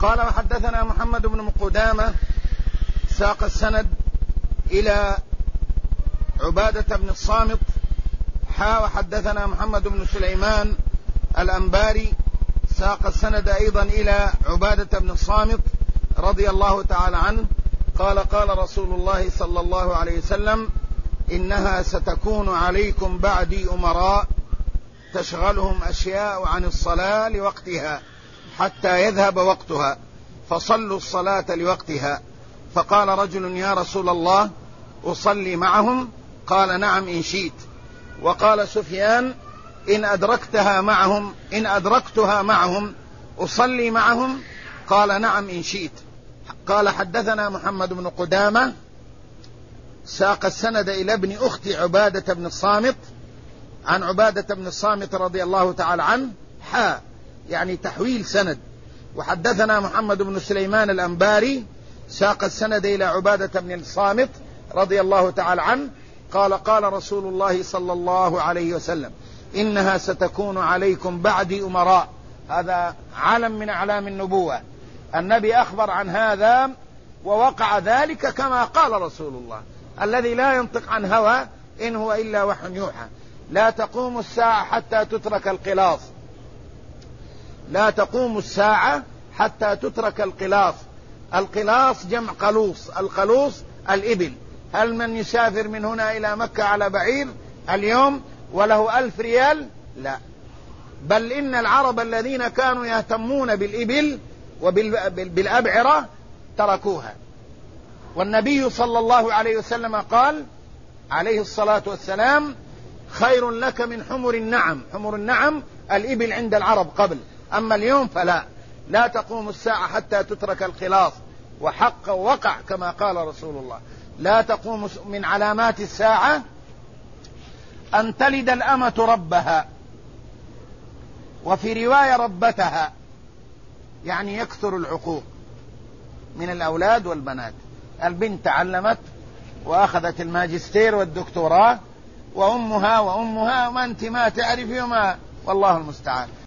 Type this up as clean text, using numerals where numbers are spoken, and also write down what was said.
قال وحدثنا محمد بن قدامة ساق السند إلى عبادة بن الصامت وحدثنا محمد بن سليمان الأنباري ساق السند أيضا إلى عبادة بن الصامت رضي الله تعالى عنه قال قال رسول الله صلى الله عليه وسلم: إنها ستكون عليكم بعدي أمراء تشغلهم أشياء عن الصلاة لوقتها حتى يذهب وقتها، فصلوا الصلاة لوقتها. فقال رجل: يا رسول الله أصلي معهم؟ قال: نعم إن شئت. وقال سفيان: إن أدركتها معهم أصلي معهم؟ قال: نعم إن شئت. قال حدثنا محمد بن قدامة ساق السند إلى ابن أخت عبادة بن الصامت عن عبادة بن الصامت رضي الله تعالى عنه يعني تحويل سند. وحدثنا محمد بن سليمان الأنباري ساق السند إلى عبادة بن الصامت رضي الله تعالى عنه قال قال رسول الله صلى الله عليه وسلم: إنها ستكون عليكم بعدي أمراء. هذا علم من أعلام النبوة، النبي أخبر عن هذا ووقع ذلك كما قال رسول الله الذي لا ينطق عن هوى إن هو إلا وحي يوحى. لا تقوم الساعة حتى تترك القلاص، لا تقوم الساعة حتى تترك القلاص. القلاص جمع قلوص، القلوص الإبل. هل من يسافر من هنا إلى مكة على بعير اليوم وله 1000 ريال؟ لا، بل إن العرب الذين كانوا يهتمون بالإبل وبالأبعرة تركوها. والنبي صلى الله عليه وسلم قال عليه الصلاة والسلام: خير لك من حمر النعم. حمر النعم الإبل عند العرب قبل، أما اليوم فلا. لا تقوم الساعة حتى تترك الخلاص، وحق وقع كما قال رسول الله. لا تقوم من علامات الساعة أن تلد الأمة ربها، وفي رواية ربتها، يعني يكثر العقوق من الأولاد والبنات. البنت تعلمت وأخذت الماجستير والدكتوراه، وأمها وما أنت ما تعرفي والله المستعان.